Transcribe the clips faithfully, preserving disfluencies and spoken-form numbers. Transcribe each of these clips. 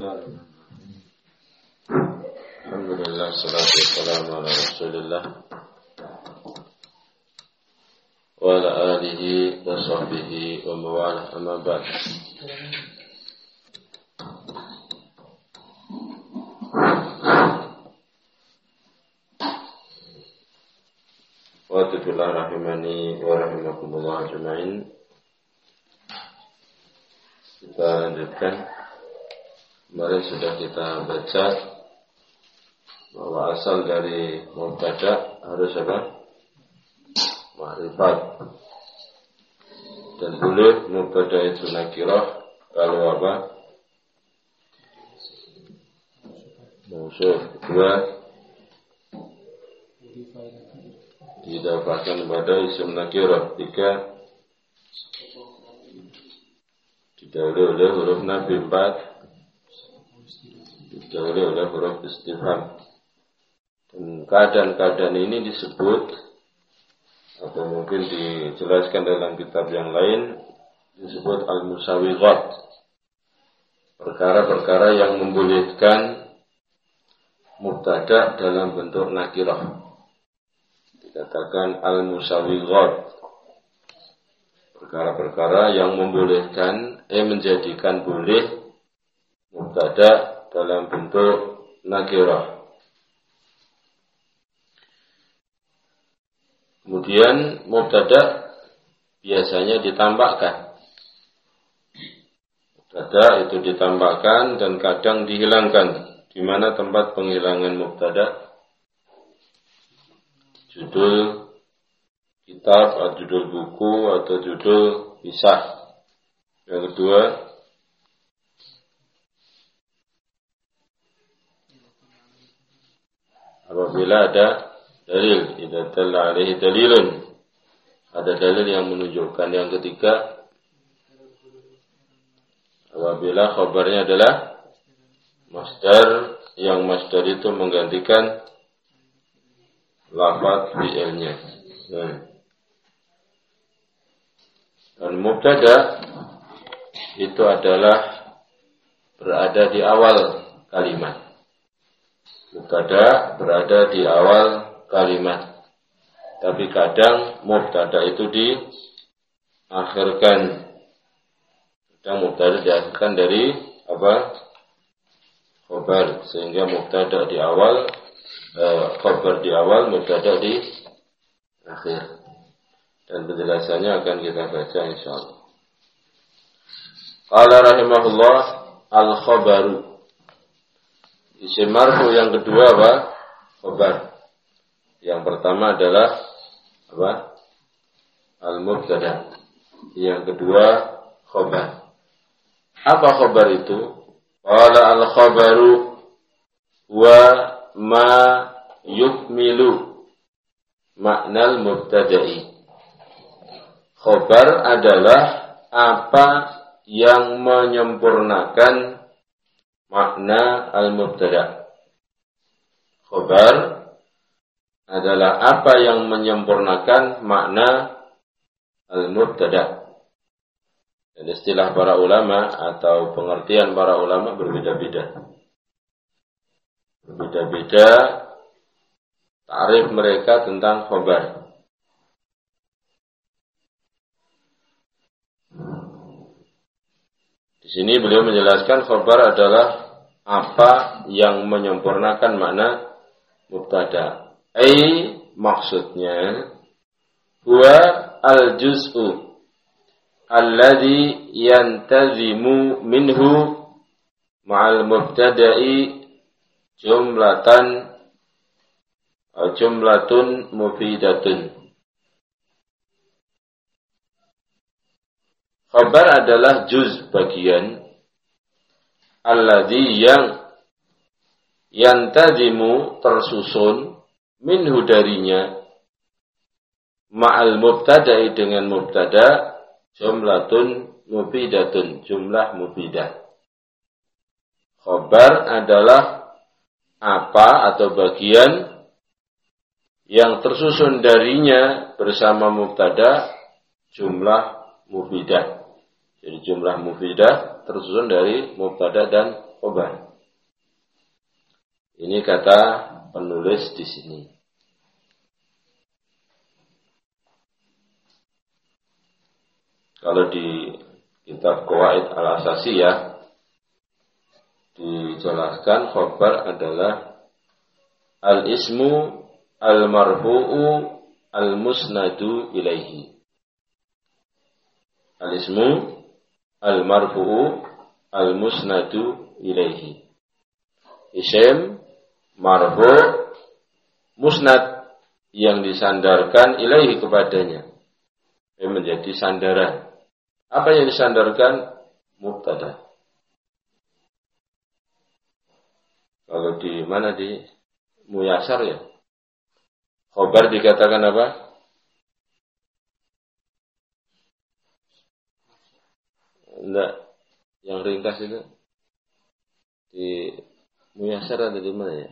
Alhamdulillah, salatu wassalamu ala Rasulillah wa ala alihi wa sahbihi wa mawalah, amma ba'd. Wa tufillah rahimani wa rahimakumullah ajma'in. Kita lanjutkan. Kemarin sudah kita baca bahwa asal dari mubtada harus apa? Ma'rifat. Dan boleh mubtada itu nakirah kalau apa? Mausuf. Dua, didapatkan pada isim nakirah. Tiga, didahului oleh huruf nafi. Empat, didahului oleh huruf istifham. Dan keadaan-keadaan ini disebut atau mungkin dijelaskan dalam kitab yang lain disebut al-musawighat, perkara-perkara yang membolehkan mubtada dalam bentuk nakirah. Dikatakan al-musawighat, perkara-perkara yang membolehkan eh menjadikan boleh mubtada dalam bentuk nakirah. Kemudian mubtada biasanya ditambahkan. Mubtada itu ditambahkan dan kadang dihilangkan. Di mana tempat penghilangan mubtada? Judul kitab atau judul buku atau judul kisah. Yang kedua, apabila ada dalil, idza dalla alaihi dalilun, ada dalil yang menunjukkan. Yang ketiga, apabila khabarnya adalah masdar, yang masdar itu menggantikan lafaz fi'ilnya. Nah. Dan mubtada itu adalah berada di awal kalimat. Mubtada berada di awal kalimat. Tapi kadang mubtada itu diakhirkan. Kadang mubtada diakhirkan dari apa? Khabar, sehingga mubtada di awal, eh, khabar di awal, mubtada di akhir. Dan penjelasannya akan kita baca insyaallah. Qala rahimahullah al-khabaru. Isim marfu yang kedua apa? Khabar. Yang pertama adalah apa? Al-mubtada. Yang kedua khabar. Apa khabar itu? Qala al-khabaru wa ma yukmilu ma'nal mubtada'i. Khabar adalah apa yang menyempurnakan makna al-mubtada. Khabar adalah apa yang menyempurnakan makna al-mubtada. Dan istilah para ulama atau pengertian para ulama berbeda-beda. Berbeda-beda ta'rif mereka tentang khabar. Di sini beliau menjelaskan khabar adalah apa yang menyempurnakan makna mubtada. Ai maksudnya huwa al-juz'u alladhi yantazimu minhu ma'al mubtada'i jumlatan atau jumlatun mufidatun. Khabar adalah juz bagian alladhi yang yantazimu tersusun minhu darinya ma'al mubtada'i dengan mubtada jumlatun mufidatun, jumlah mufidah. Khabar adalah apa atau bagian yang tersusun darinya bersama mubtada jumlah mufidah. Jadi jumlah mufidah tersusun dari mubtada dan khobar. Ini kata penulis di sini. Kalau di kitab Qawaid al-Asasiyah dijelaskan khobar adalah al-ismu al-marfu'u al-musnadu ilaihi. Al-ismu al-marfu'u al-musnadu ilaihi. Isim marfu' musnad yang disandarkan ilaihi kepadanya. Yang menjadi sandaran. Apa yang disandarkan? Mubtada. Kalau di mana di Muyasar ya? Khobar dikatakan apa? Enggak. Yang ringkas itu di Muyasar ada di mana ya?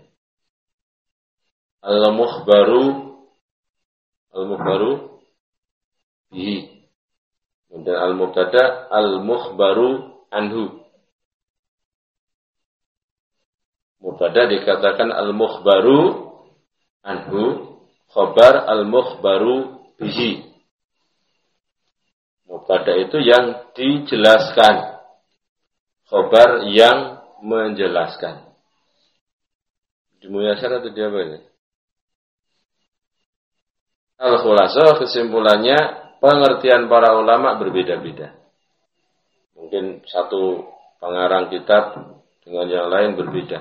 Al-mukhbaru Al-mukhbaru bihi. Dan al-mubtada al-mukhbaru anhu. Mubtada dikatakan al-mukhbaru anhu, khabar al-mukhbaru bihi. Mubtada itu yang dijelaskan, khabar yang menjelaskan. Di Muyasar atau di apa ini? Al-Khulasah, kesimpulannya pengertian para ulama berbeda-beda. Mungkin satu pengarang kitab dengan yang lain berbeda.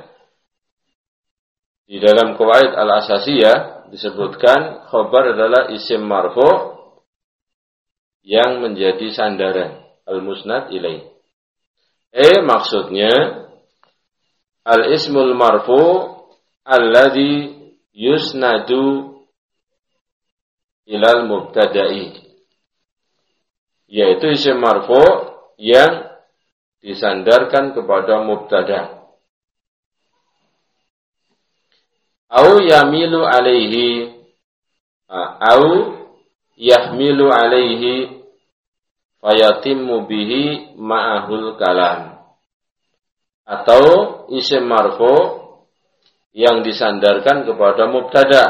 Di dalam Qawaid al-Asasiyah disebutkan khabar adalah isim marfu' yang menjadi sandaran, al-musnad ilaih. Eh maksudnya al-ismul marfu' alladhi yusnadu ilal mubtada'i, yaitu isim marfu' yang disandarkan kepada mubtada. Au yamilu alaihi, au yahmilu alaihi fayatimmu bihi ma'ahul kalam. Atau isim marfu' yang disandarkan kepada mubtada,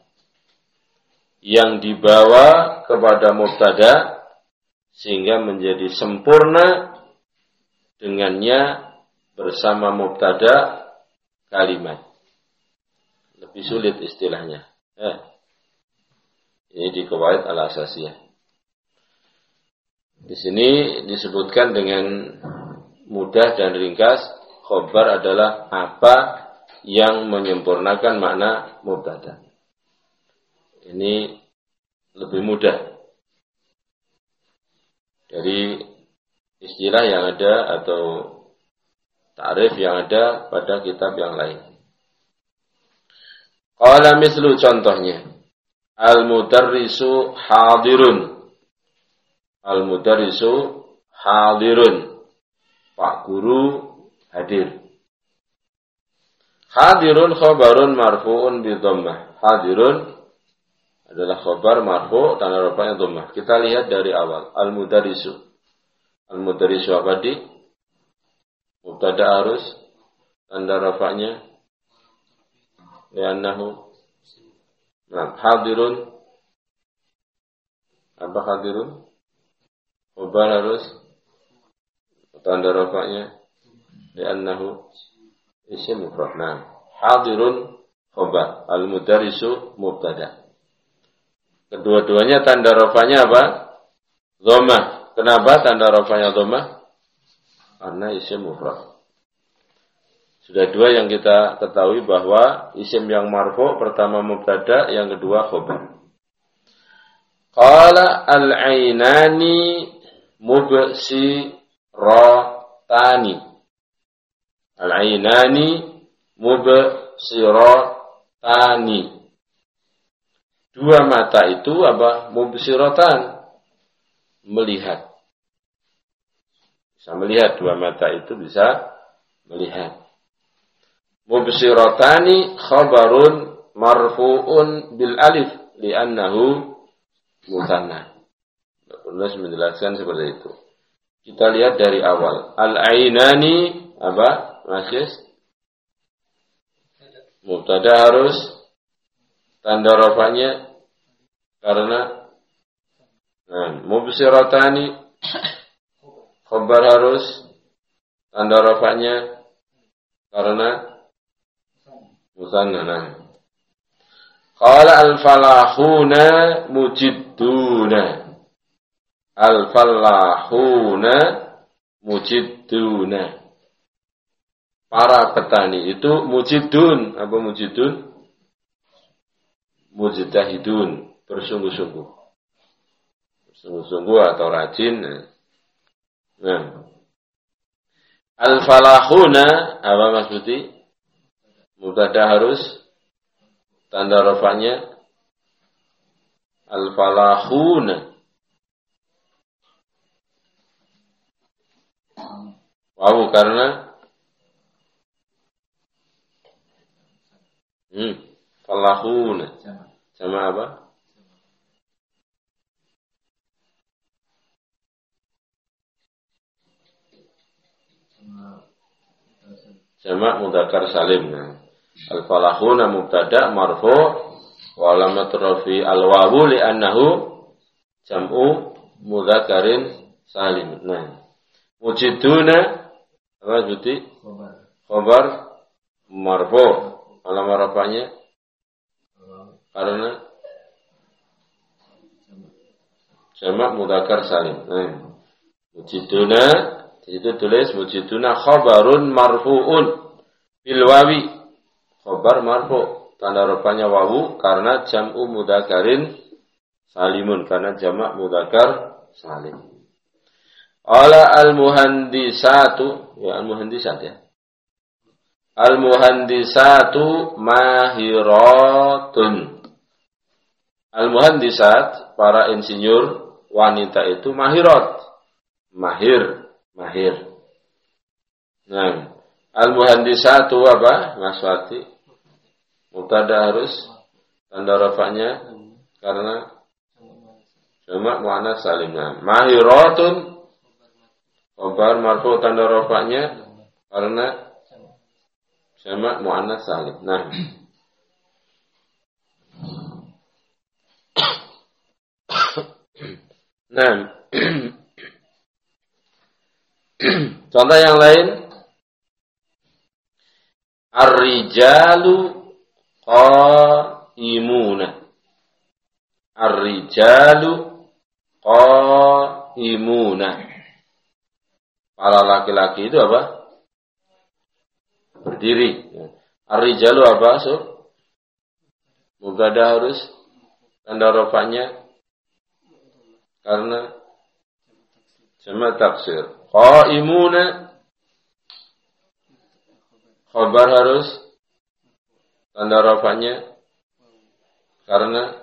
yang dibawa kepada mubtada sehingga menjadi sempurna dengannya bersama mubtada kalimat. Lebih sulit istilahnya. Eh, ini di Qawaid al-Asasiyah. Di sini disebutkan dengan mudah dan ringkas, khabar adalah apa yang menyempurnakan makna mubtada. Ini lebih mudah dari istilah yang ada atau ta'rif yang ada pada kitab yang lain. Qala mislu, contohnya, al-mudarrisu hadirun. Al-mudarrisu hadirun. Pak guru hadir. Hadirun khabarun marfu'un bi dhammah. Hadirun adalah khabar marfu' tanda rafa'nya dhammah. Kita lihat dari awal. Al-mudarrisu. Al-mudarrisu apa di? Mubtada harus tanda rafa'nya li'annahu. Nah, hadirun apa hadirun? Khabar harus tanda rafa'nya li'annahu isim mufrad. Nah, hadirun khabar, al-mudarrisu mubtada. Kedua-duanya tanda rafa'nya apa? Dhammah. Kenapa tanda rafa'nya dhammah? Karena isim mufrad. Sudah dua yang kita ketahui bahwa isim yang marfu' pertama mubtada, yang kedua khabar. Qala al-ainani mubsiratani. Al-ainani mubsiratani. Dua mata itu apa? Mubsiratan, melihat. Bisa melihat, dua mata itu bisa melihat. Mubsiratani khabarun marfu'un bil alif li'annahu mutsanna. Penulis menjelaskan seperti itu. Kita lihat dari awal. Al-ainani apa? Masih mubtada harus tanda rafa'nya karena nah, mubsiratani khabar harus tanda rafa'nya karena musanna. Nah. Qala al-falahuna mujidduna. Al-falahuna mujidduna. Para petani itu mujidun. Apa mujidun? Mujtahidun, bersungguh-sungguh. Bersungguh-sungguh atau rajin. Nah. Al-falahuna apa maksudnya? Mubtada harus tanda rafa'nya al-falahuna. Wow, karena hmm, falahuna. Sama apa? Jamak mudzakkar salim. Nah. Al-falahuna mubtada marfu' wa alamat rafi al-wawu li'annahu jam'u mudzakkarin salim. Nah, mujiduna apa berarti? Khabar marfu'. Alamat rafa'nya karena jamak mudzakkar salim. Nah, mujiduna itu tulis mujiduna khabarun marfu'un bil wawi. Khabar marfu' tanda rafa'nya wawu karena jam'u mudzakkarin salimun karena jamak mudzakkar salim. Ala al-muhandisatu ya al-muhandisat ya. Al-muhandisatu mahiratun. Al-muhandisat para insinyur wanita itu mahirat. Mahir, mahir. Nah, al-muhandisatu apa? Mas Wati. Mubtada harus tanda rafa'nya karena jamak muannas salim. Mahiratun khabar marfu' tanda rafa'nya karena jamak muannas salim. Nah. Nah. Contoh yang lain ar-rijalu qa'imuna. Ar-rijalu qa'imuna. Para laki-laki itu apa? Berdiri. Ar-rijalu apa? So, mubtada harus tanda rafa'nya karena jamak taksir. Qa'imuna khabar harus tanda rafa'nya karena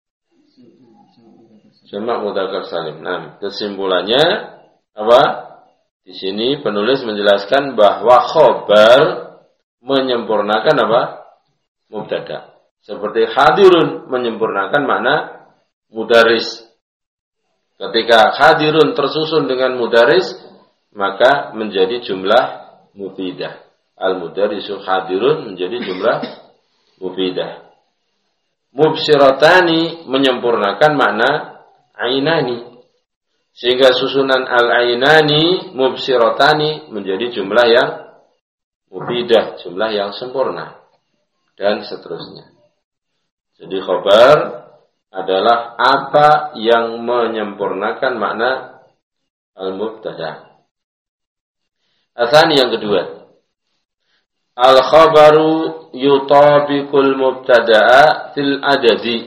jamak mudzakkar salim. Nah, kesimpulannya apa? Di sini penulis menjelaskan bahwa khabar menyempurnakan apa? Mubtada. Seperti hadirun menyempurnakan makna mudaris. Ketika hadirun tersusun dengan mudaris, maka menjadi jumlah mufidah. Al-mudarisu hadirun menjadi jumlah mufidah. Mubsiratani menyempurnakan makna ainani. Sehingga susunan al-ainani mubsiratani menjadi jumlah yang mufidah, jumlah yang sempurna. Dan seterusnya. Jadi khabar adalah apa yang menyempurnakan makna al-mubtada. Asani yang kedua. Al-khabaru yutabiqul mubtada'a fil adadi.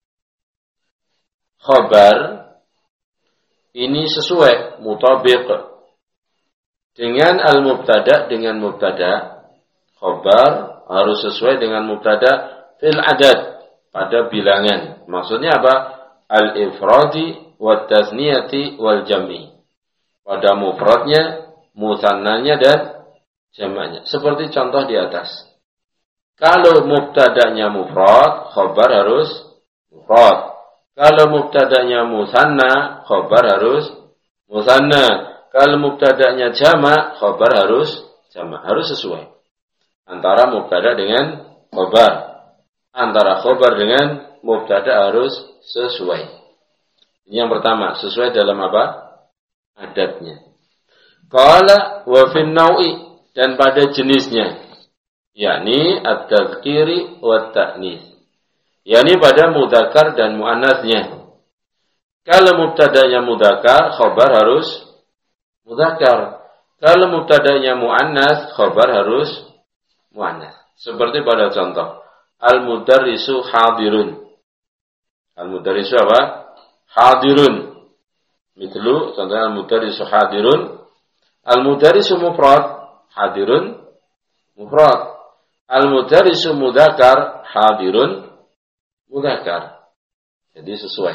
Khabar ini sesuai mutabiq dengan al-mubtada dengan mubtada. Khabar harus sesuai dengan mubtada fil adad pada bilangan. Maksudnya apa? Al-ifradi wa tasniyati wal jam'i. Pada mufradnya, musannanya dan jamaknya. Seperti contoh di atas. Kalau mubtadanya mufrad, khabar harus mufrad. Kalau mubtadanya musanna, khabar harus musanna. Kalau mubtadanya jamak, khabar harus sama, harus sesuai. Antara mubtada dengan khobar. Antara khobar dengan mubtada harus sesuai. Ini yang pertama, sesuai dalam apa? Adatnya. Qala wa fin nau'i, dan pada jenisnya, yakni at-tadhkiri wa ta'nis, yakni pada mudzakkar dan muannasnya. Kalau mubtadanya mudzakkar, khabar harus mudzakkar. Kalau mubtadanya muannas, khabar harus muannas. Seperti pada contoh, al-mudarrisu hadirun. Al-mudarrisu apa? Hadirun. Mitlu, contohnya al-mudarrisu hadirun. Al-mudarrisu mufrad, hadirun mufrad. Al-mudarrisu mudzakkar, hadirun mudzakkar. Jadi sesuai.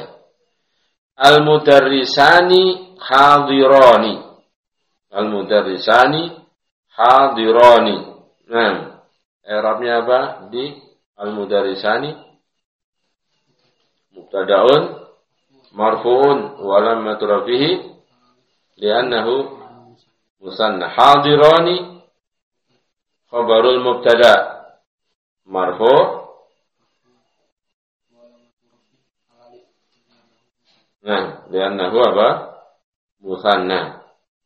Al-mudarrisani hadirani. Al-mudarrisani hadirani. Nah, i'rabnya apa di al-mudarrisani? Mubtada'un marfu'un wa lamatu rafihi li'annahu musanna. Hadirani khabarul mubtada marfu'. Nah, li'annahu apa? Musanna.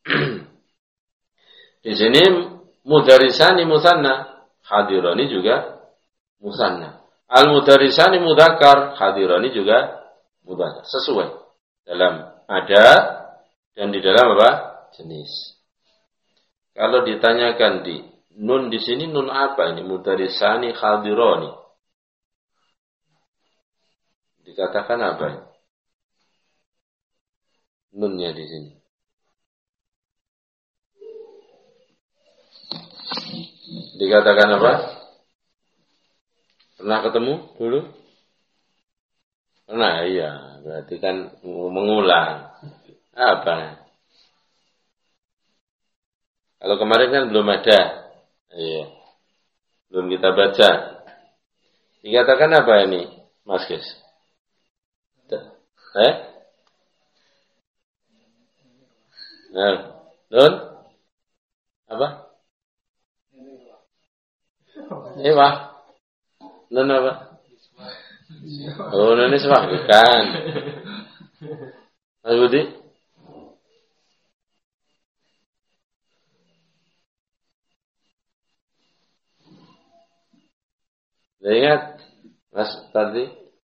Di sini mudarrisani musanna, hadirani juga musanna. Al-mudarrisani mudzakkar, hadirani juga mudzakkar. Sesuai dalam adat dan di dalam apa? Jenis. Kalau ditanyakan di nun di sini nun apa ini? Mudarrisani hadirani. Dikatakan apa ini? Nunnya di sini. Dikatakan apa? Pernah ketemu dulu? Pernah, iya. Berarti kan mengulang. Apa? Kalau kemarin kan belum ada. Iya. Belum kita baca. Dikatakan apa ini, Mas Kis? Eh? Nah, nun? Apa? Ewa. Nun apa? Oh, nun iswah, bukan. Mas Budi? Sudah ingat? Mas tadi?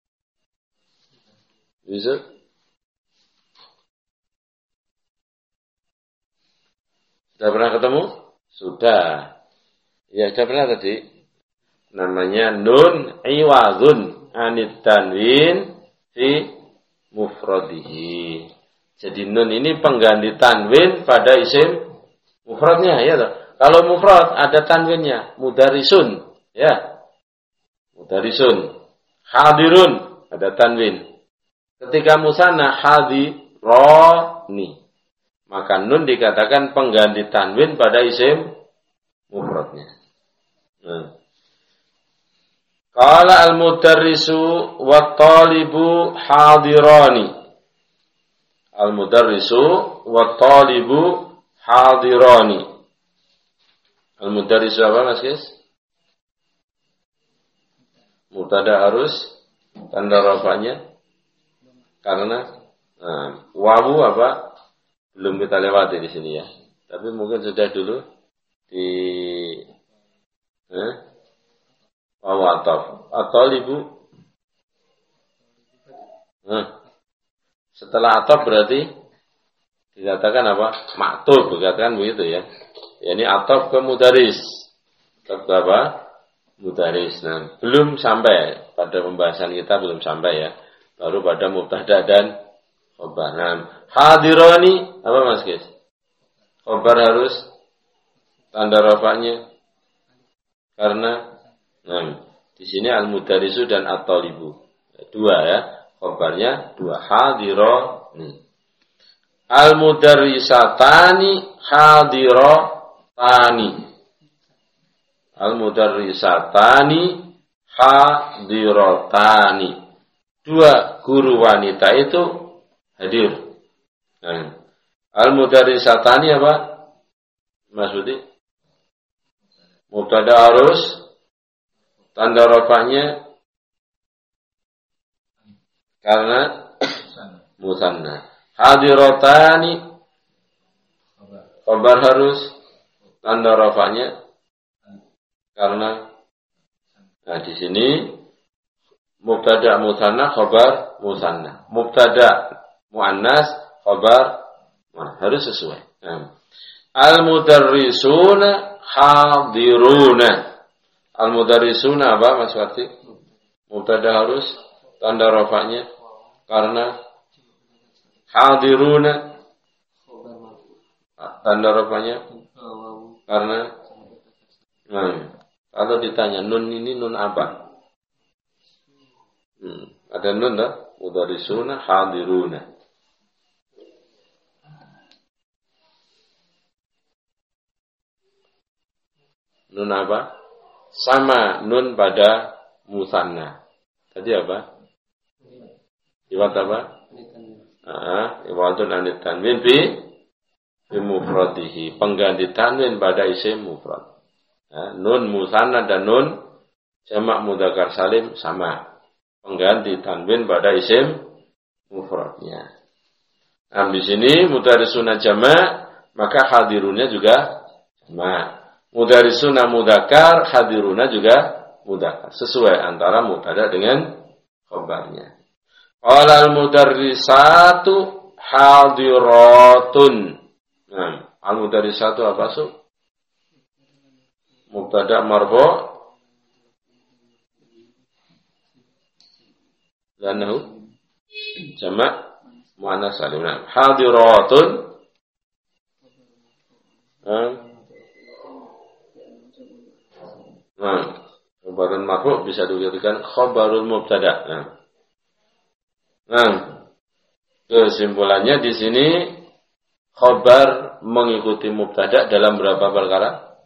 Yusuf? Sudah pernah ketemu? Sudah. Ya, sudah pernah tadi. Namanya nun iwadun anit tanwin fi mufradihi. Jadi nun ini pengganti tanwin pada isim mufradnya, ya toh. Kalau mufrad ada tanwinnya, mudarrisun, ya. Mudarrisun. Hadirun ada tanwin. Ketika musanna hadirani, maka nun dikatakan pengganti tanwin pada isim mufradnya. Nah. Qala al-mudarrisu wa talibu hadirani. Al-mudarrisu wa talibu hadirani. Al-mudarrisu apa, Mas Kis? Mubtada harus tanda rafa'nya karena nah, wawu apa? Belum kita lewati di sini ya. Tapi mungkin sudah dulu di eh? Wawu ataf. At-talibu. Nah, setelah ataf berarti dikatakan apa? Maktub, dikatakan begitu ya. Ya ini ataf ke mudaris. Ataf ke apa? Mudaris. Nah, belum sampai pada pembahasan kita belum sampai ya. Baru pada mubtada dan khabar. Nah, hadirani apa Mas Guys? Khabar harus tanda rafa'nya karena nah, di sini al-mudarisu dan at-talibu. Dua ya, khabarnya dua. Hadirani. Al-mudarrisatani hadiratani. Al-mudarrisatani hadiratani. Dua guru wanita itu hadir. Nah, al-mudarrisatani apa? Mas Budi? Mubtada harus tanda rafa'nya karena musanna. Hadiratani khabar harus tanda rafa'nya karena nah di sini mubtada musanna khabar musanna. Mubtada muannas khabar nah, harus sesuai. Nah. Al-mudarrisuna hadiruna. Al-mudarrisuna apa Mas Fatih? Mubtada harus tanda rafa'nya karena hadiruna. Tanda rafa'nya karena nah, kalau ditanya nun ini nun apa? Hmm, ada nun dah, mudarrisuna hadiruna. Nun apa? Sama nun pada musanna. Tadi apa? Iwat apa? Ah, iwatun anit tanwin bi bi mufradihi. Pengganti tanwin pada isim mufrad. Nah, nun musanna dan nun jamak mudzakkar salim sama. Pengganti tanwin pada isim mufradnya. Nah, di sini mudarrisuna jamak, maka hadirunnya juga jamak. Mudarrisuna mudzakkar, hadiruna juga mudzakkar. Sesuai antara mubtada dengan khabarnya. Qala al-mudarrisatu hadiratun. Nah, al-mudarrisatu apa su? Mubtada marfu' lanahu jamak muannas salim. Hadiratun Nah, khabarun marfu' bisa dijadikan khabarul mubtada. Nah. Nah, kesimpulannya di sini khabar mengikuti mubtada dalam berapa perkara?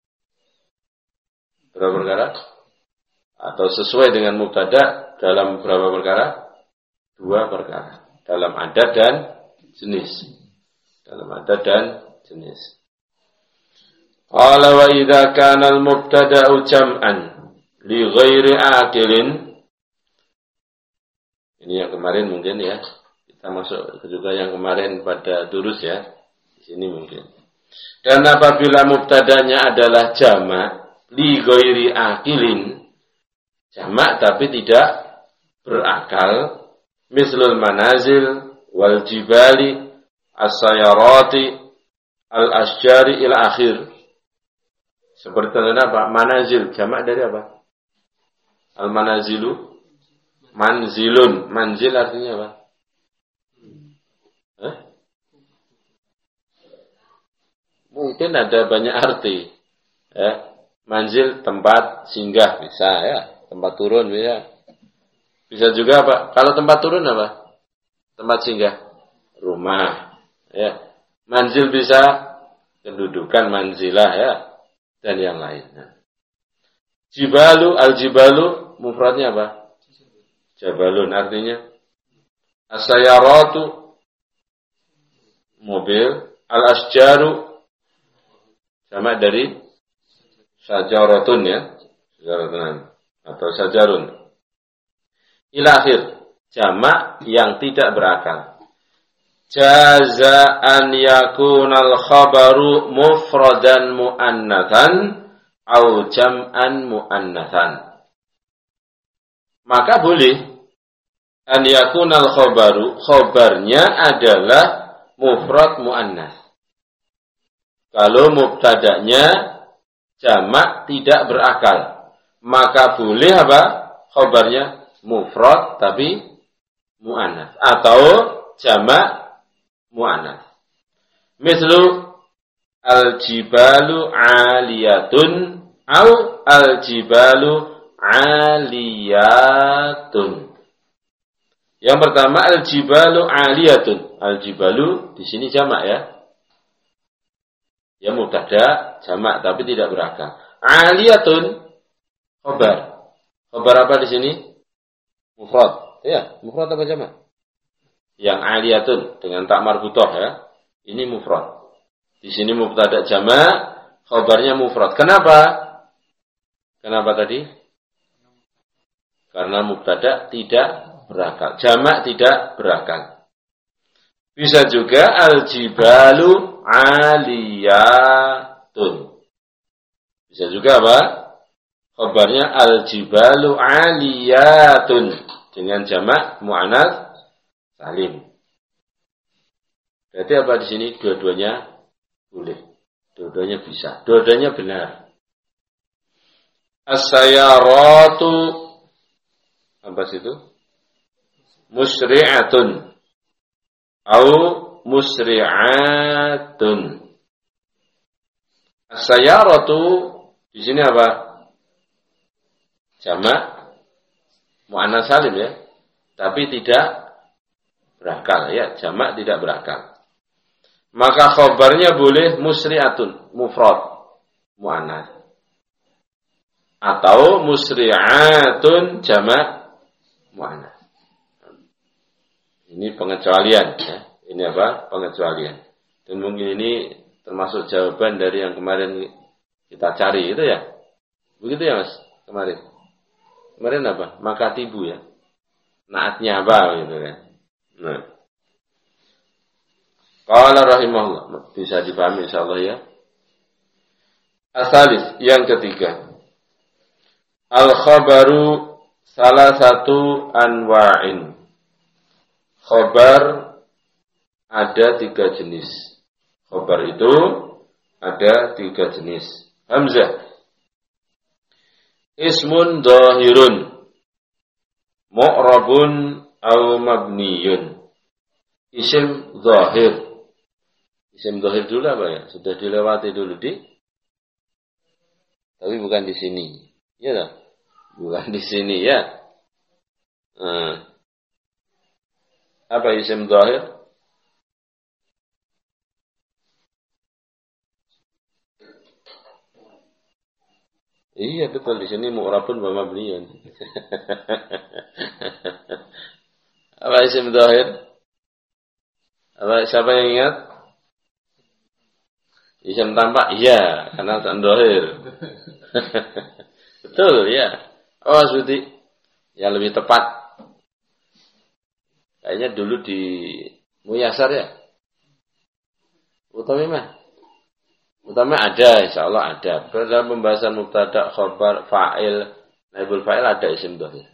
Berapa perkara? Atau sesuai dengan mubtada dalam berapa perkara? Dua perkara. Dalam adat dan jenis. Dalam adat dan jenis. Qala wa idza kana al-mubtada'u jam'an li ghairi aqilin. Ini yang kemarin mungkin ya. Kita masuk juga yang kemarin pada durus ya. Di sini mungkin. Dan apabila mubtadanya adalah jamak li ghairi aqilin, jamak tapi tidak berakal, mislul manazil wal jibali as-sayarati al-asjari ila akhir. Seperti contohnya apa? Manazil, jamak dari apa? Al-manazilu, manzilun. Manzil artinya apa? Hah? Mungkin ada banyak arti. Ya. Manzil tempat singgah bisa ya, tempat turun bisa. Bisa juga apa? Kalau tempat turun apa? Tempat singgah, rumah. Ya. Manzil bisa kedudukan manzilah ya. Dan yang lainnya. Jibalu, al-jibalu, mufradnya apa? Jabalun, artinya as-sayaratu, mobil, al-asjaru, sama dari sajaratun ya, sajaratun atau sajarun. Ila akhir, jamak yang tidak berakal. Jaza'an yakunal khabaru mufradan mu'annathan au jam'an mu'annathan. Maka boleh an yakunal khabaru, khabarnya adalah mufrad mu'annath. Kalau mubtadanya jamak tidak berakal, maka boleh apa? Khabarnya mufrad tapi mu'annath atau jamak mu'annath. Mislu al-jibalu 'aliyatun au al-jibalu 'aliyatun. Yang pertama al-jibalu 'aliyatun. Al-jibalu di sini jamak ya. Ya mubtada jamak tapi tidak berakal. 'Aliyatun khabar. Khabar apa di sini? Mufrad. Ya, mufrad apa jamak? Yang 'aliyatun dengan tak marbutah ya. Ini mufrad. Di sini mubtada jamak, khabarnya mufrad. Kenapa? Kenapa tadi? Karena mubtada tidak berakal. Jamak tidak berakal. Bisa juga al-jibalu aliyatun. Bisa juga apa? Khabarnya al-jibalu aliyatun. Dengan jamak mu'anats salim. Berarti apa di sini? Dua-duanya boleh. Dua-duanya bisa. Dua-duanya benar. As-sayaratu apa situ? Musri'atun au musri'atun. As-sayaratu di sini apa? Jamak mu'anats salim ya. Tapi tidak berakal ya, jamak tidak berakal. Maka khabarnya boleh musri'atun, mufrad, mu'anats. Atau musri'atun jamak mu'anats. Ini pengecualian ya. Ini apa? Pengecualian. Dan mungkin ini termasuk jawaban dari yang kemarin kita cari itu ya. Begitu ya Mas? Kemarin. Kemarin apa? Makatibu ya. Naatnya apa gitu kan. Nah. Qala rahimahullah. Bisa dipahami insyaallah ya. Asalis yang ketiga. Al-khabaru salah satu anwa'in. Khabar ada tiga jenis. Khabar itu ada tiga jenis. Hamzah. Ismun dhahirun. Mu'rabun au mabniyun. Isim dhahir. Isim dhahir dulu apa ya? Sudah dilewati dulu di. Tapi bukan di sini. Iya tak? Bukan di sini ya. Hmm. Apa isim dhahir? Iya betul, di sini mu'rabun wa mabniyun. Apa isim dhahir? Apa siapa yang ingat? Isim tampak? Iya, karena dhahir. Betul ya. Oh, Suti. Yang lebih tepat. Kayaknya dulu di Muyasar ya. Utama mah. Utama ada, insyaallah ada. Dalam pembahasan mubtada, khabar, fa'il, naibul fa'il ada isim dhahir.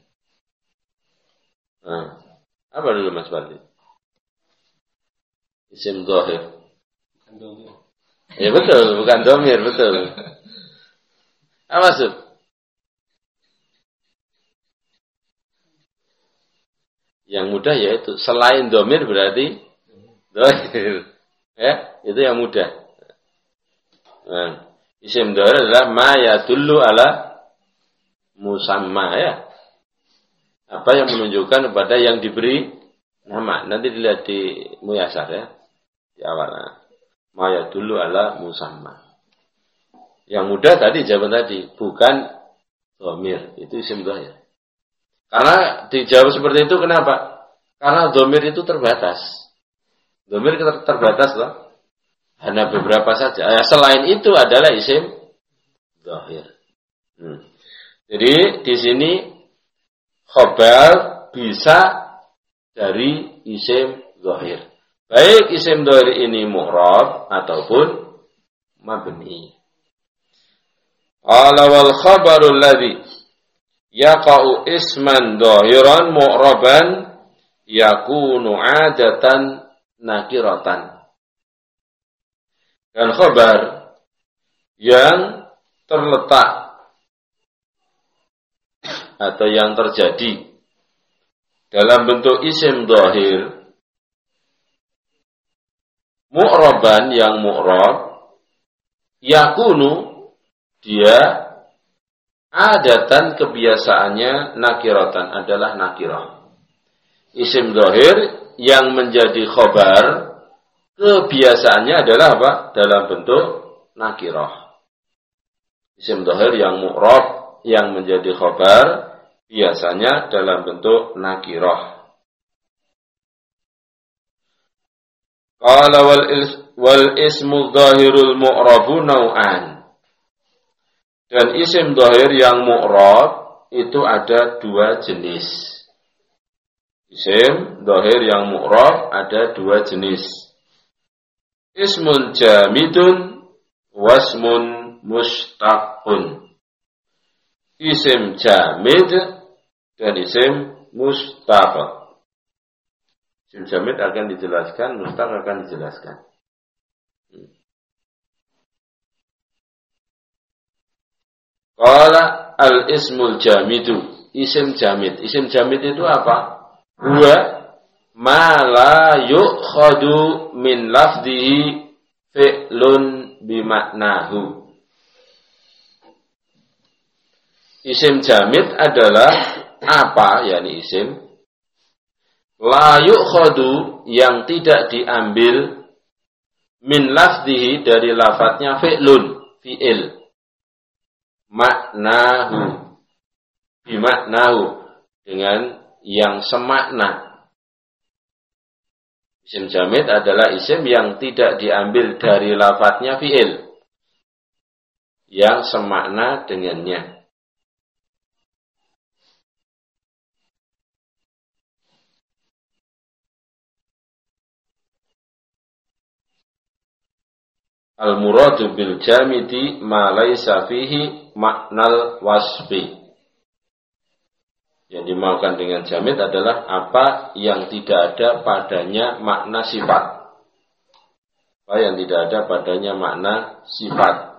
Nah, apa dulu Mas Fadli? Isim dhahir. Bukan dhamir. Ya betul, bukan dhamir, betul. Apa maksud? Yang mudah yaitu selain dhamir berarti dhahir. Ya, itu yang mudah. Nah, isim dhahir adalah ma yadullu ala musamma ya. Apa yang menunjukkan kepada yang diberi nama. Nanti dilihat di Muyasar ya. Di awal. Ma yadullu ala musamma. Yang mudah tadi jawaban tadi, bukan dhamir, itu isim dhahir. Karena dijawab seperti itu kenapa? Karena dhamir itu terbatas. Dhamir terbatas loh. Hanya beberapa saja. Selain itu adalah isim dhahir. Hmm. Jadi di sini khabar bisa dari isim dhahir. Baik isim dhahir ini mu'rab ataupun mabni. Qala wal khabaru alladhi yaqa'u isman dhahiran mu'raban yakunu 'adatan nakiratan. Dan khabar yang terletak atau yang terjadi dalam bentuk isim dhahir mu'raban yang mu'rab yakunu dia adatan kebiasaannya nakiratan adalah nakirah. Isim dhahir yang menjadi khabar kebiasaannya adalah apa? Dalam bentuk nakirah. Isim dhahir yang mu'rab yang menjadi khabar biasanya dalam bentuk nakirah. Qala wal, wal ismu dhahirul mu'rabu naw'an. Dan isim dhahir yang mu'rab itu ada dua jenis. Isim dhahir yang mu'rab ada dua jenis. Ismun jamidun wasmun mustaqun. Isim jamid dan isim mustaq. Isim jamid akan dijelaskan, mustaq akan dijelaskan. Qala al-ismul jamidu. Isim jamid. Isim jamid itu apa? Huwa ma la yu'khadu min lafdihi fi'lun bimaknahu. Isim jamid adalah apa? Yani isim la yu'khadu yang tidak diambil min lafdihi dari lafadznya fi'lun, fi'il. Maknahu, bimaknahu, dengan yang semakna. Isim jamid adalah isim yang tidak diambil dari lafadznya fi'il, yang semakna dengannya. Al-muradu bil jamidi ma laisa fihi maknal wasfi. Yang dimaukan dengan jamid adalah apa yang tidak ada padanya makna sifat. Apa yang tidak ada padanya makna sifat.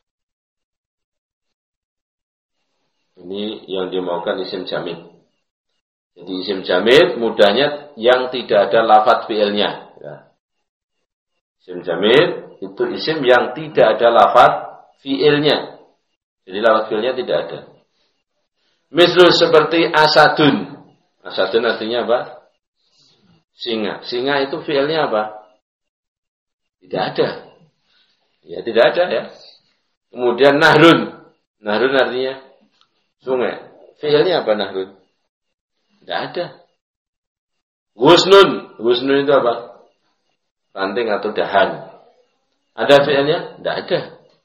Ini yang dimaukan isim jamid. Jadi isim jamid mudahnya yang tidak ada lafadz fi'ilnya. Ya. Isim jamid itu isim yang tidak ada lafadz fi'ilnya. Jadi lafadz fi'ilnya tidak ada. Misal seperti asadun. Asadun artinya apa? Singa. Singa itu fi'ilnya apa? Tidak ada. Ya tidak ada ya. Kemudian nahrun. Nahrun artinya sungai. Fi'ilnya apa nahrun? Tidak ada. Husnun. Husnun itu apa? Ranting atau dahan. Ada fi'ilnya? Tidak ada.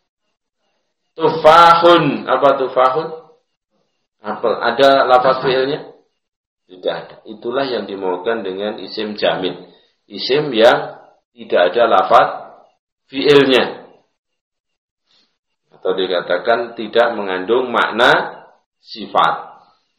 Tufahun. Apa tufahun? Apel. Ada lafaz fi'ilnya? Tidak ada. Itulah yang dimaukan dengan isim jamid. Isim yang tidak ada lafaz fi'ilnya. Atau dikatakan tidak mengandung makna sifat.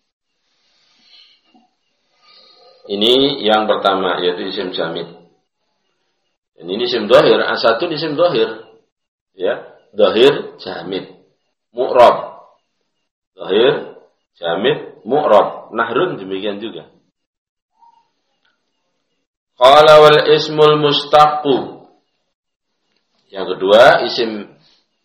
Ini yang pertama, yaitu isim jamid. Dan ini isim dhahir, asadun isim dhahir. Ya, dhahir jamid. Mu'rab. Dhahir jamid mu'rab. Nahrun demikian juga. Qala wal ismul mustaqu. Yang kedua, isim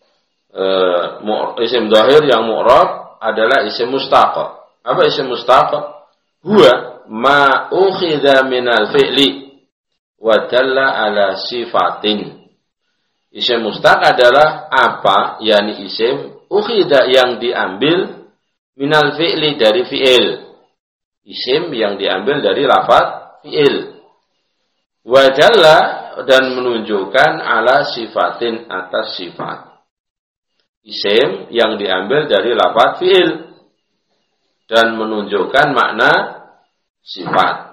uh, isim dhahir yang mu'rab adalah isim mustaq. Apa isim mustaq? Huwa ma ukhidha minal fi'li wa dalla ala sifatin. Isim mustaq adalah apa? Yani isim ukhidha yang diambil minal fi'li dari fi'il. Isim yang diambil dari lafaz fi'il. Wa dalla dan menunjukkan ala sifatin atas sifat. Isim yang diambil dari lafaz fi'il dan menunjukkan makna sifat.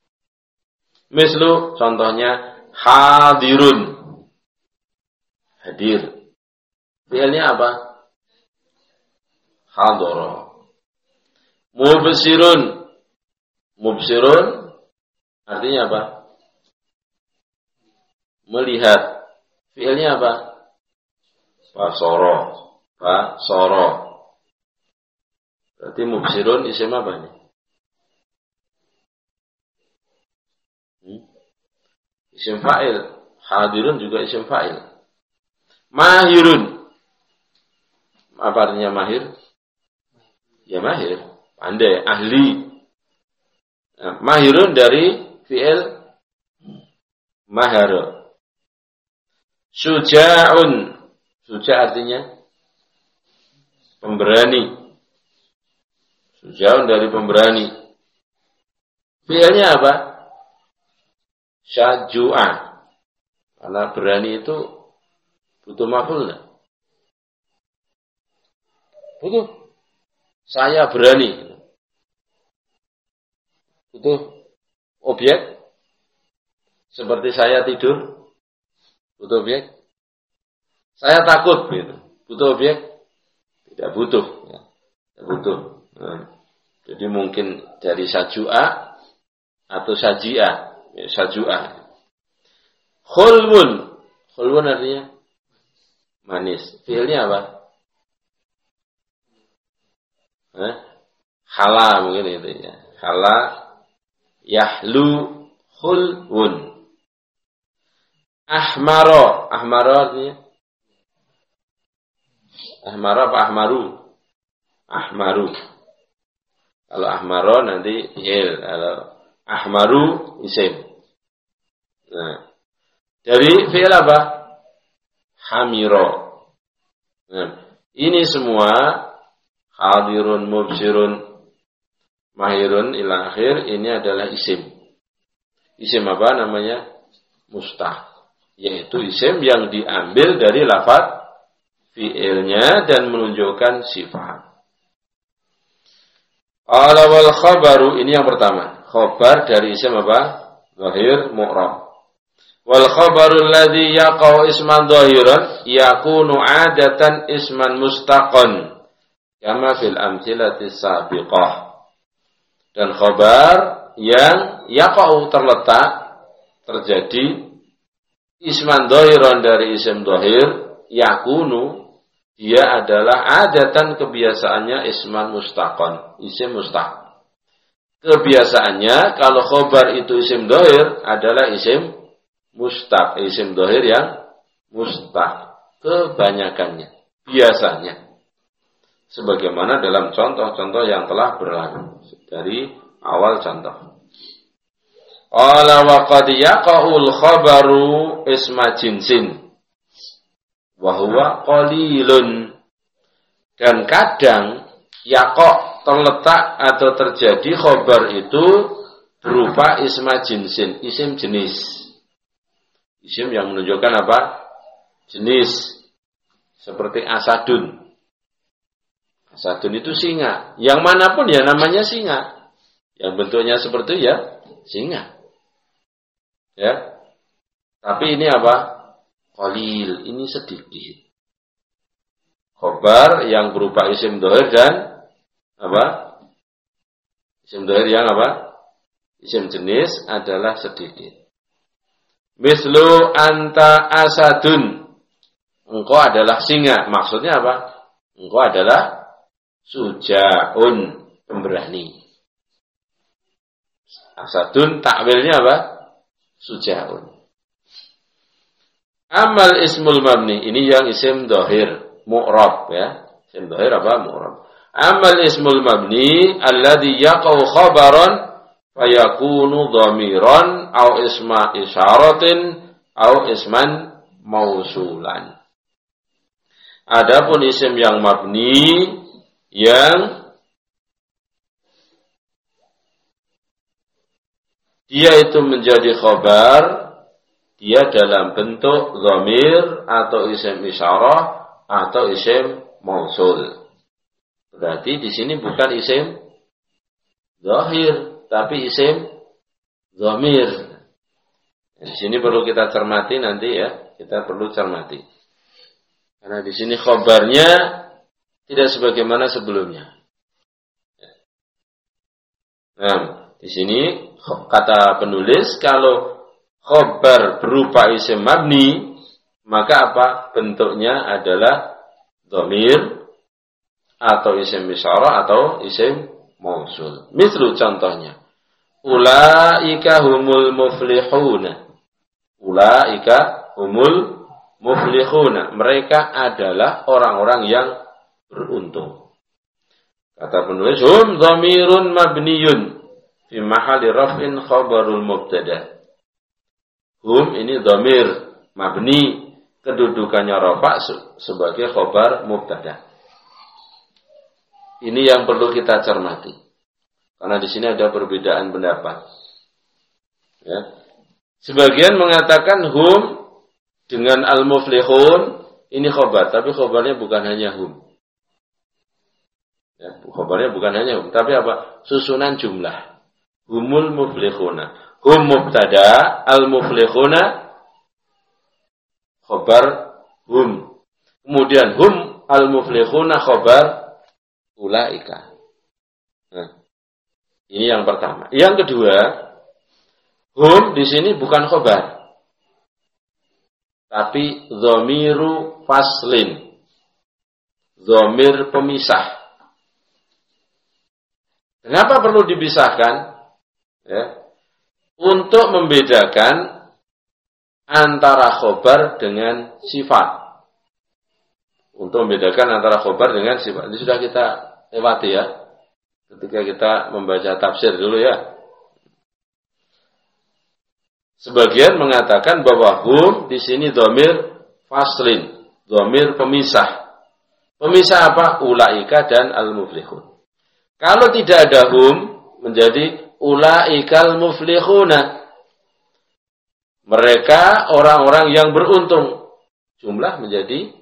Mislu contohnya hadirun. Hadir. Fi'ilnya apa? Hadara. Mubsirun. Mubsirun artinya apa? Melihat. Fi'ilnya apa? Basara. Basara. Berarti mubsirun isim apa ini? Hmm? Isim fa'il. Hadirun juga isim fa'il. Mahirun. Apa artinya mahir? Ya mahir. Pandai. Ahli. Nah, mahirun dari fi'il mahara. Suja'un. Suja' artinya pemberani. Suja'un dari pemberani. Fi'ilnya apa? Syajua. Karena berani itu butuh maf'ul. Butuh. Saya berani. Butuh objek. Seperti saya tidur. Butuh objek. Saya takut. Gitu. Butuh objek. Tidak butuh. Ya. Tidak butuh. Nah. Jadi mungkin dari sajua atau sajia. Ya, sajua. Khulwun. Khulwun artinya manis. Fi'ilnya apa? Hah? Hala mungkin itu ya. Hala yahlu khulwun. Ahmaro. Ahmaro artinya Ahmaro apa ahmaru? Ahmaru. Kalau ahmaro nanti fi'il. Kalau ahmaru isim. Nah, dari fi'il apa? Hamiro. Nah, ini semua hadirun, mubsirun, mahirun, ila akhir, ini adalah isim. Isim apa namanya? Mustah. Yaitu isim yang diambil dari lafaz fi'ilnya dan menunjukkan sifat. Ala wal khabaru, ini yang pertama. Khabar dari isim apa? Zahir, mu'rab. Wal khabaru alladhi yaqau isman zahiran yakunu adatan isman mustaqan kama fil amthilati sabiqah. Dan khabar yang yaqau terletak terjadi isman zahiran dari isim zahir yakunu dia adalah adatan kebiasaannya isman mustaqan, isim mustaq. Kebiasaannya kalau khabar itu isim zahir adalah isim mustaq, isim zahir yang mustaq. Kebanyakannya, biasanya. Sebagaimana dalam contoh-contoh yang telah berlalu dari awal contoh. Qala wa qad yaqa'ul khabaru isma jinsin wa huwa qalilun. Dan kadang yaqa' terletak atau terjadi khabar itu berupa isma jinsin, isim jenis. Isim yang menunjukkan apa? Jenis. Seperti asadun. Asadun itu singa. Yang manapun ya namanya singa. Yang bentuknya seperti itu ya singa. Ya. Tapi ini apa? Qalil. Ini sedikit. Khobar yang berupa isim dhahir dan apa? Isim dhahir yang apa? Isim jenis adalah sedikit. Mislu anta asadun. Engkau adalah singa. Maksudnya apa? Engkau adalah sujaun, pemberani. Asadun takwilnya apa? Sujaun. Amal ismul mabni. Ini yang isim dhahir. Mu'rab ya. Isim dhahir apa? Mu'rab. Amal ismul mabni alladhi yaqau khabaran fayakunu dhamiran au isma isyaratin au isman mausulan. Adapun isim yang mabni yang dia itu menjadi khabar, dia dalam bentuk dhamir atau isim isyarah atau isim mausul. Berarti di sini bukan isim zahir, tapi isim dhamir. Di sini perlu kita cermati nanti ya, kita perlu cermati. Karena di sini khabarnya tidak sebagaimana sebelumnya. Nah, di sini kata penulis kalau khabar berupa isim mabni, maka apa? Bentuknya adalah dhamir atau isim isyarah atau isim mausul. Mislu contohnya, ulaika humul muflihuna. Ulaika humul muflihuna. Mereka adalah orang-orang yang beruntung. Kata penulis, hum dhamirun mabniyun fi mahali raf'in khabarul mubtada. Hum ini dhamir mabni, kedudukannya rafa' sebagai khabar mubtada. Ini yang perlu kita cermati. Karena di sini ada perbedaan pendapat. Ya. Sebagian mengatakan hum dengan al-muflihun ini khabar, tapi khabarnya bukan hanya hum. Ya, khabarnya bukan hanya hum, tapi apa? Susunan jumlah. Humul muflihuna. Hum mubtada, al muflihuna khabar hum. Kemudian hum al muflihuna khabar ulaika. Nah, ini yang pertama. Yang kedua, hum di sini bukan khabar, tapi dhamiru faslin. Dhamir pemisah. Kenapa perlu dipisahkan? Ya, untuk membedakan antara khobar dengan sifat. Untuk membedakan antara khobar dengan sifat. Ini sudah kita lewati ya. Ketika kita membaca tafsir dulu ya. Sebagian mengatakan bahwa hum di sini dhamir faslin, dhamir pemisah. Pemisah apa? Ulaika dan al-muflihun. Kalau tidak ada hum, menjadi ulaikal muflihuna. Mereka orang-orang yang beruntung. Jumlah menjadi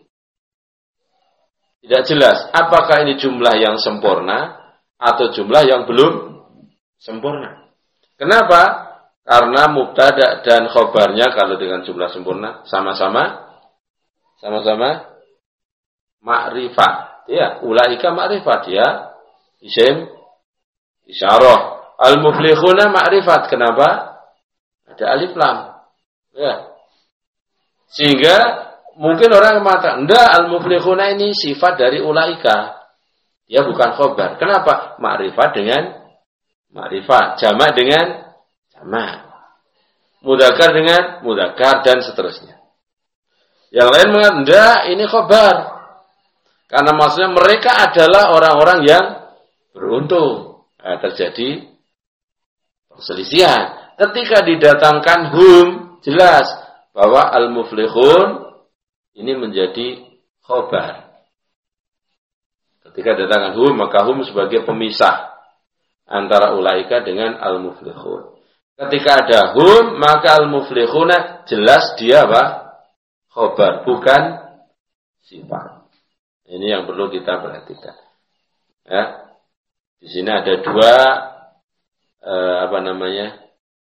tidak jelas. Apakah ini jumlah yang sempurna atau jumlah yang belum sempurna? Kenapa? Karena mubtada dan khobarnya kalau dengan jumlah sempurna sama-sama sama-sama ma'rifat. Ya, ulaika ma'rifat ya. Isim isyarah. Al-muflihuna ma'rifat. Kenapa? Ada alif lam. Ya. Sehingga mungkin orang mengatakan, enggak, al-muflihuna ini sifat dari ulaika. Dia bukan khobar. Kenapa? Ma'rifat dengan ma'rifat. Jamak dengan jamak. Mudzakkar dengan mudzakkar dan seterusnya. Yang lain mengatakan, enggak, ini khobar. Karena maksudnya mereka adalah orang-orang yang beruntung. Nah, terjadi perselisihan. Ketika didatangkan hum, jelas bahwa al-muflihun ini menjadi khobar. Ketika didatangkan hum, maka hum sebagai pemisah antara ulaika dengan al-muflihun. Ketika ada hum, maka al-muflihuna jelas dia apa? Khobar, bukan sifat. Ini yang perlu kita perhatikan. Ya. Di sini ada dua eh, apa namanya?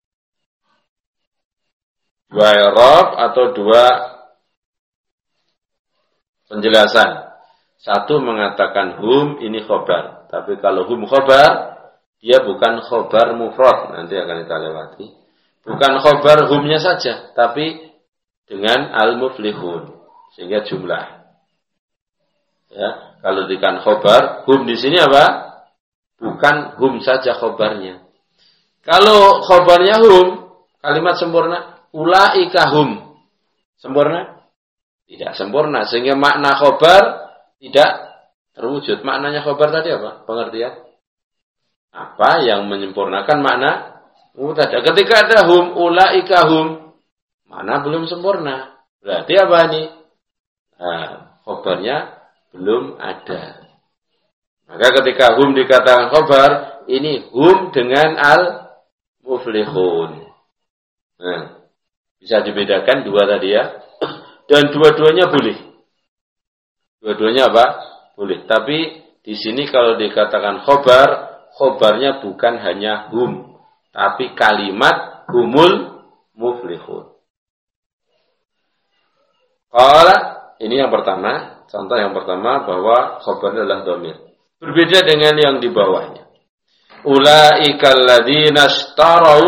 Dua i'rab atau dua penjelasan. Satu mengatakan hum ini khobar, tapi kalau hum khobar, dia bukan khobar mufrad, nanti akan kita lewati. Bukan khobar humnya saja, tapi dengan al-muflihun, sehingga jumlah. Ya, kalau dikatakan khobar, hum di sini apa? Bukan hum saja khobarnya. Kalau khobarnya hum, kalimat sempurna, ulaika hum. Sempurna? Tidak sempurna. Sehingga makna khobar tidak terwujud. Maknanya khobar tadi apa? Pengertian? Apa yang menyempurnakan makna mubtada. Ketika ada hum, ulaika hum, makna belum sempurna. Berarti apa ini? Nah, khobarnya belum ada. Maka ketika hum dikatakan khobar, ini hum dengan al-muflihun. Nah, bisa dibedakan dua tadi ya. Dan dua-duanya boleh. Dua-duanya apa? Boleh. Tapi di sini kalau dikatakan khobar, khobarnya bukan hanya hum, tapi kalimat humul muflihun. Qala, ini yang pertama. Contoh yang pertama bahwa khobar adalah dhamir. Berbeda dengan yang di bawahnya. Ulaikal ladzina ishtarau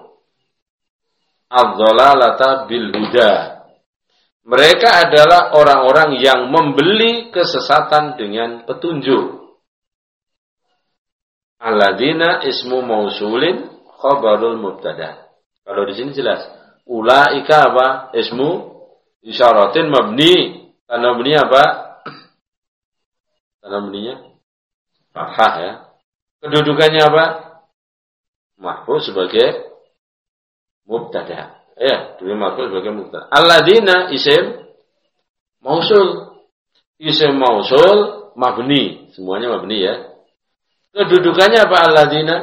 adz-dhalalata bil huda. Mereka adalah orang-orang yang membeli kesesatan dengan petunjuk. Alladzina ismu mausulin khabarul mubtada. Kalau di sini jelas. Ulaika apa? Ismu isyaratin mabni. Tanda mabni apa? Tanda mabninya fathah ya. Kedudukannya apa? Mahfuz sebagai mubtada. Ya, dulu mahfuz sebagai mubtada. Alladzina isim mausul. Isim mausul mabni. Semuanya mabni ya. Kedudukannya apa alladzina?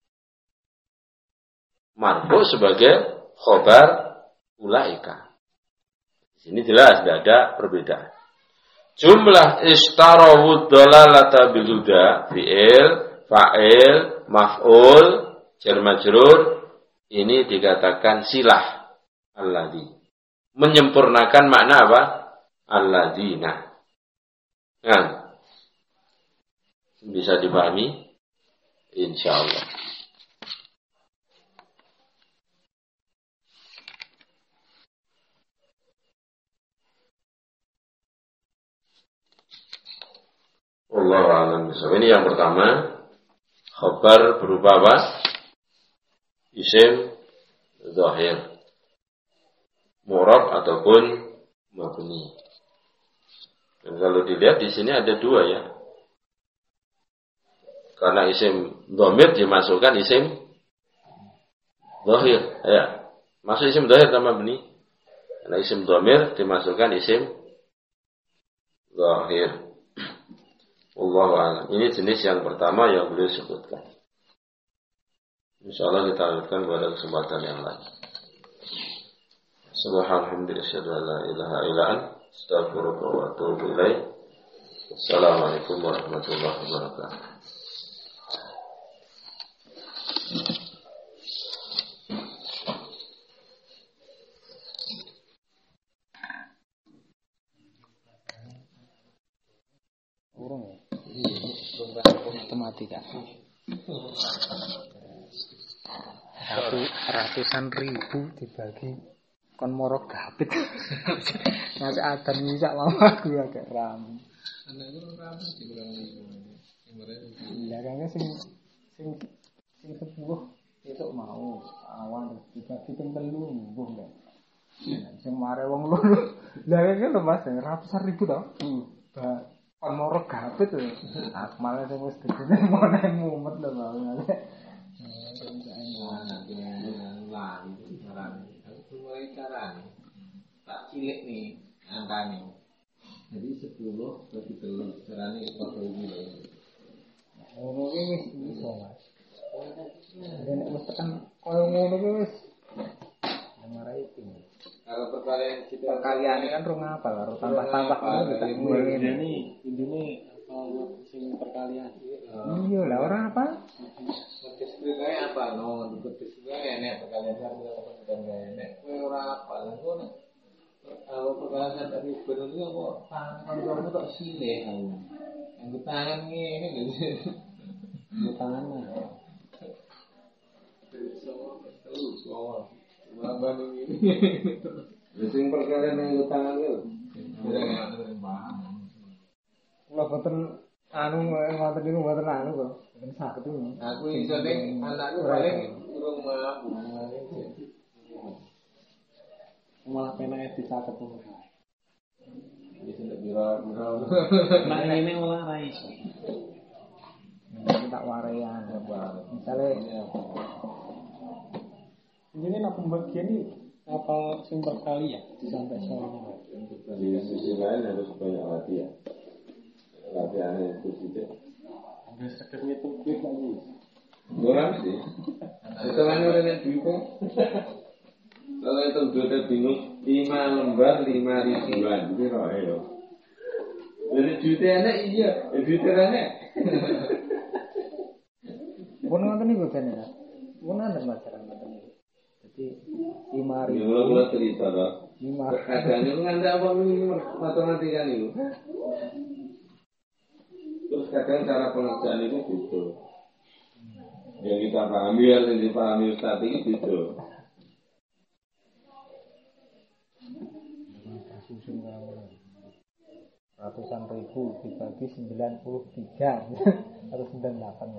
Marfu sebagai khobar ulaika. Di sini jelas tidak ada perbedaan. Jumlah istarawud dalalata bil huda, fi'il, fa'il, maf'ul, jar majrur, ini dikatakan silah alladzi. Menyempurnakan makna apa? Alladzina. Nah, bisa dipahami? Insyaallah. Wallahu a'lam bishawab. Ini yang pertama, khabar berupa apa? Isim zahir, mu'rab ataupun mabni. Dan kalau dilihat di sini ada dua ya. Karena isim dhamir dimasukkan isim zahir, ya. Masuk isim zahir sama mabni. Karena isim dhamir dimasukkan isim zahir. Wallahu a'lam. Ini jenis yang pertama yang beliau sebutkan. Insyaallah kita lanjutkan pada kesempatan yang lain. Subhanallah, asyhadu an la ilaha illa anta, astaghfiruka wa atubu ilaik. Assalamualaikum warahmatullahi wabarakatuh. Matematika Ratu, ratusan ribu dibagi kon moro gapit masih ada bisa mau aku agak ram belakangnya sing sing sing sepuluh itu mau awan dibagi ping telu mbuh enggak sing mare wong loro belakangnya lho Mas ratusan ribu tau kon moro gapit lho. Aku malah sing wis gedene mone mumet lho banget. Aku mulai carane. Tak cilik nih angkane. Jadi sepuluh bagi telu carane padha iki lho. Ngono ki wis iso, Mas. Nek wis tekan koyo ngono ki wis marai iki. Kalau perkalian kita perkalian kan rong apa karo tambah-tambah ngono kita mulai ini intine apa sing perkalian. Iya lah ora apa? Multiplikasi apa no, multiplikasi enek perkalian kan dan enek. Kowe ora apa lah ngono. Kalau perkalian tadi bener iki kok tangan kamu tak silih aku. Yang tangan ngene lho. Tangan mah. So, terus so. Mabang ini. Sing perkara nang tangan lho. Ora ngerti paham. Kula boten anu ngoten niku boten anu kok. Boten saged niku. Aku iso ning anakku paling urung mampu. Malah penake disaged pun. Wis nek biro-biro. Nek ngene ora ra iso. Tak warean. Misale ini nak pembagian ini apa sing berkali ya sampai soalnya. Di sisi lain harus banyak latihan. Latihan itu tidak. Agak sekedar itu quick lagi. Orang sih. Setelahnya udah lihat juga. Kalau itu udah bingung lima lembar lima ribuan, jadi roh ya. Dari juta anak iya, juta anak. Pun nggak nih gue kan? Pun ada masalah nggak jadi lima ribu. Kalau kalau cerita lah, lima. Kadang-kadang nggak ada apa ini matematika itu. Terus kadang cara pengerjaan itu gitu. Yang kita pahami, yang dipahami Ustaz itu gitu. Ratusan ribu dibagi sembilan puluh tiga atau sembilan puluh delapan.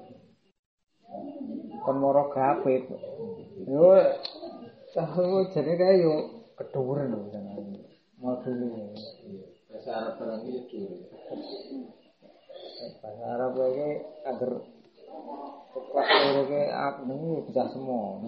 Kon moro gapit. Yo tahu jadi kayak yo keduren lho sana. Module. Bahasa Arab barang itu. Bahasa Arab iki agar kelas loro ke apa nih bisa semua.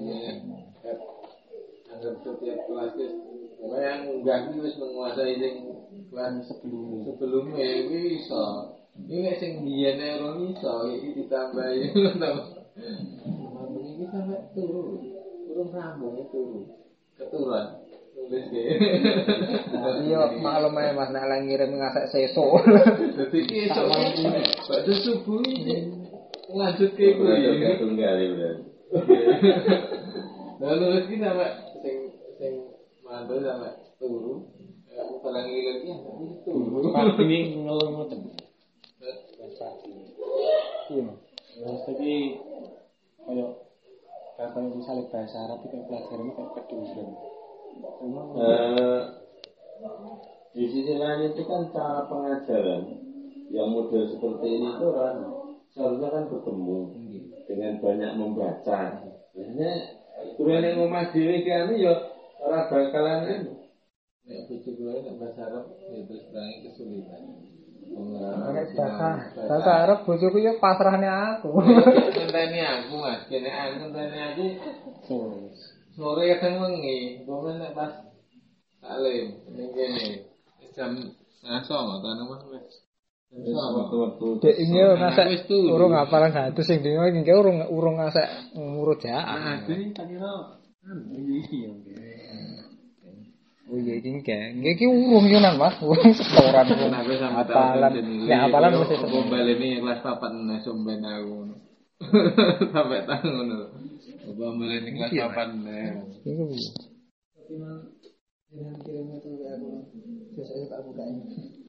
Agar setiap kelas yang enggak wis menguasai sing kelas sebelum sebelumnya bisa. Ini sing biyene ora iso iki ditambahi ngono. Ini sampai turun, turun rambung itu turun, keturun. Nulis ge. Iya, maklum ae Mas nek lek ngirim ngasek sesuk. Dadi iki esuk bakda subuh iki lanjut ke kuwi. Ya tunggal ya. Lalu iki sampe sing sing mandul sampe turu. Aku paling ngiler iki sampe turu. Pati ngelung ngoten. Pati. Iya. Terus iki koyo kapan misalnya bahasa Arab itu pelajarannya kayak kedudukan. Eh, di sisi lain itu kan cara pengajaran yang model seperti ini itu kan seharusnya kan ketemu dengan banyak membaca. Biasanya turun yang ngomong diri kan ya orang bakalan kan. Nek bojo kula nek bahasa Arab ya terus terang kesulitan. Nek bahasa bahasa Arab bojoku ya pasrahne aku. Ngenteni aku Mas, kene aku ngenteni aku sore kadang wengi, pokoke nek pas salim ning kene jam ngasong ta nang Mas wis. Dek iki ngasek urung hafalan satu sing dino iki urung urung ngasek ngurut ya. Nah, iki tak kira anu iki yo. Oh iya iki nggih. Nggih iki urung yo nang Mas, urung setoran urung hafalan. Ya hafalan mesti baleni kelas papat esuk ben aku. Sampai tangan ngono. Coba baleni kelas papat. Iku piye? Tapi mah kirim-kirim itu aku. Sesuk tak buka ini.